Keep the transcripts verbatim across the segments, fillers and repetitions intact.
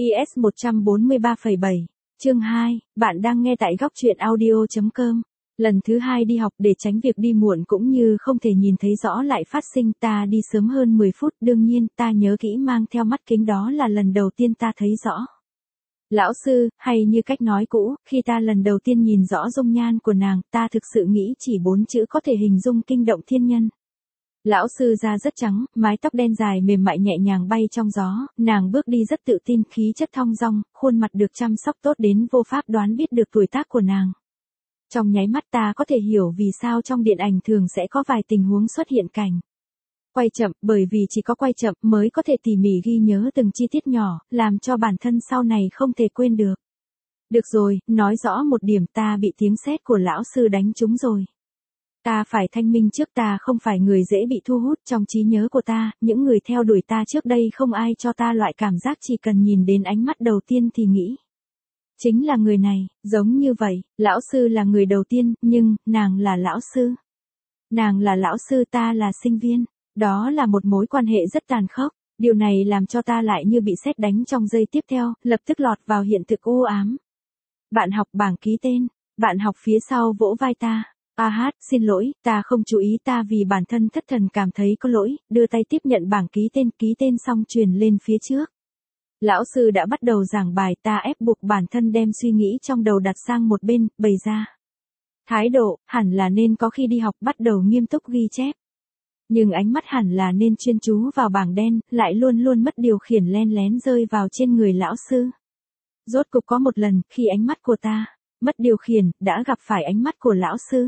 i ét một trăm bốn mươi ba phẩy bảy, chương hai, bạn đang nghe tại góc truyện audio chấm com. Lần thứ hai đi học để tránh việc đi muộn cũng như không thể nhìn thấy rõ lại phát sinh, ta đi sớm hơn mười phút, đương nhiên ta nhớ kỹ mang theo mắt kính, đó là lần đầu tiên ta thấy rõ lão sư, hay như cách nói cũ, khi ta lần đầu tiên nhìn rõ dung nhan của nàng, ta thực sự nghĩ chỉ bốn chữ có thể hình dung kinh động thiên nhân. Lão sư da rất trắng, mái tóc đen dài mềm mại nhẹ nhàng bay trong gió, nàng bước đi rất tự tin, khí chất thong dong, khuôn mặt được chăm sóc tốt đến vô pháp đoán biết được tuổi tác của nàng. Trong nháy mắt ta có thể hiểu vì sao trong điện ảnh thường sẽ có vài tình huống xuất hiện cảnh quay chậm, bởi vì chỉ có quay chậm mới có thể tỉ mỉ ghi nhớ từng chi tiết nhỏ, làm cho bản thân sau này không thể quên được. Được rồi, nói rõ một điểm, ta bị tiếng sét của lão sư đánh trúng rồi. Ta phải thanh minh trước, ta không phải người dễ bị thu hút. Trong trí nhớ của ta, những người theo đuổi ta trước đây không ai cho ta loại cảm giác chỉ cần nhìn đến ánh mắt đầu tiên thì nghĩ chính là người này. Giống như vậy, lão sư là người đầu tiên, nhưng nàng là lão sư. Nàng là lão sư, ta là sinh viên. Đó là một mối quan hệ rất tàn khốc. Điều này làm cho ta lại như bị sét đánh trong giây tiếp theo, lập tức lọt vào hiện thực u ám. Bạn học, bảng ký tên. Bạn học phía sau vỗ vai ta. A hát, xin lỗi, ta không chú ý, ta vì bản thân thất thần cảm thấy có lỗi, đưa tay tiếp nhận bảng ký tên, ký tên xong truyền lên phía trước. Lão sư đã bắt đầu giảng bài, ta ép buộc bản thân đem suy nghĩ trong đầu đặt sang một bên, bày ra thái độ, hẳn là nên có khi đi học bắt đầu nghiêm túc ghi chép. Nhưng ánh mắt hẳn là nên chuyên chú vào bảng đen, lại luôn luôn mất điều khiển len lén rơi vào trên người lão sư. Rốt cục có một lần, khi ánh mắt của ta mất điều khiển, đã gặp phải ánh mắt của lão sư.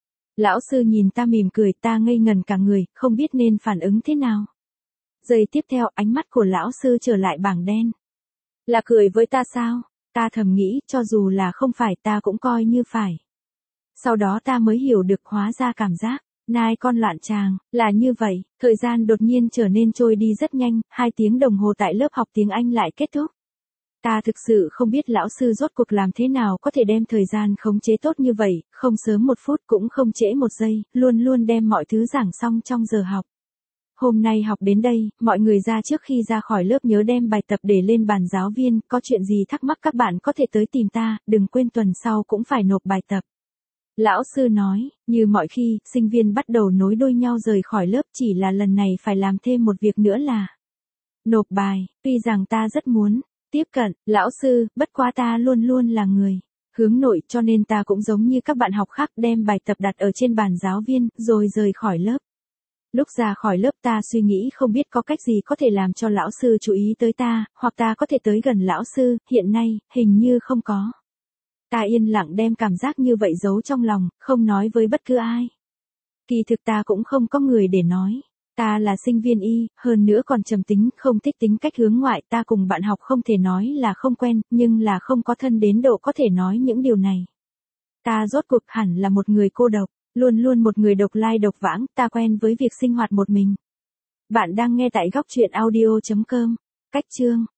Lão sư nhìn ta mỉm cười, ta ngây ngần cả người, không biết nên phản ứng thế nào. Giây tiếp theo, ánh mắt của lão sư trở lại bảng đen. Là cười với ta sao? Ta thầm nghĩ, cho dù là không phải ta cũng coi như phải. Sau đó ta mới hiểu được, hóa ra cảm giác nai con loạn tràng là như vậy. Thời gian đột nhiên trở nên trôi đi rất nhanh, hai tiếng đồng hồ tại lớp học tiếng Anh lại kết thúc. Ta thực sự không biết lão sư rốt cuộc làm thế nào có thể đem thời gian khống chế tốt như vậy, không sớm một phút cũng không trễ một giây, luôn luôn đem mọi thứ giảng xong trong giờ học. Hôm nay học đến đây, mọi người ra trước khi ra khỏi lớp nhớ đem bài tập để lên bàn giáo viên, có chuyện gì thắc mắc các bạn có thể tới tìm ta, đừng quên tuần sau cũng phải nộp bài tập. Lão sư nói, như mọi khi, sinh viên bắt đầu nối đuôi nhau rời khỏi lớp, chỉ là lần này phải làm thêm một việc nữa là nộp bài. Tuy rằng ta rất muốn tiếp cận lão sư, bất quá ta luôn luôn là người hướng nội, cho nên ta cũng giống như các bạn học khác đem bài tập đặt ở trên bàn giáo viên, rồi rời khỏi lớp. Lúc ra khỏi lớp ta suy nghĩ không biết có cách gì có thể làm cho lão sư chú ý tới ta, hoặc ta có thể tới gần lão sư, hiện nay, hình như không có. Ta yên lặng đem cảm giác như vậy giấu trong lòng, không nói với bất cứ ai. Kỳ thực ta cũng không có người để nói. Ta là sinh viên y, hơn nữa còn trầm tính, không thích tính cách hướng ngoại, ta cùng bạn học không thể nói là không quen, nhưng là không có thân đến độ có thể nói những điều này. Ta rốt cuộc hẳn là một người cô độc, luôn luôn một người độc lai độc vãng, ta quen với việc sinh hoạt một mình. Bạn đang nghe tại góc truyện audio chấm com. Cách chương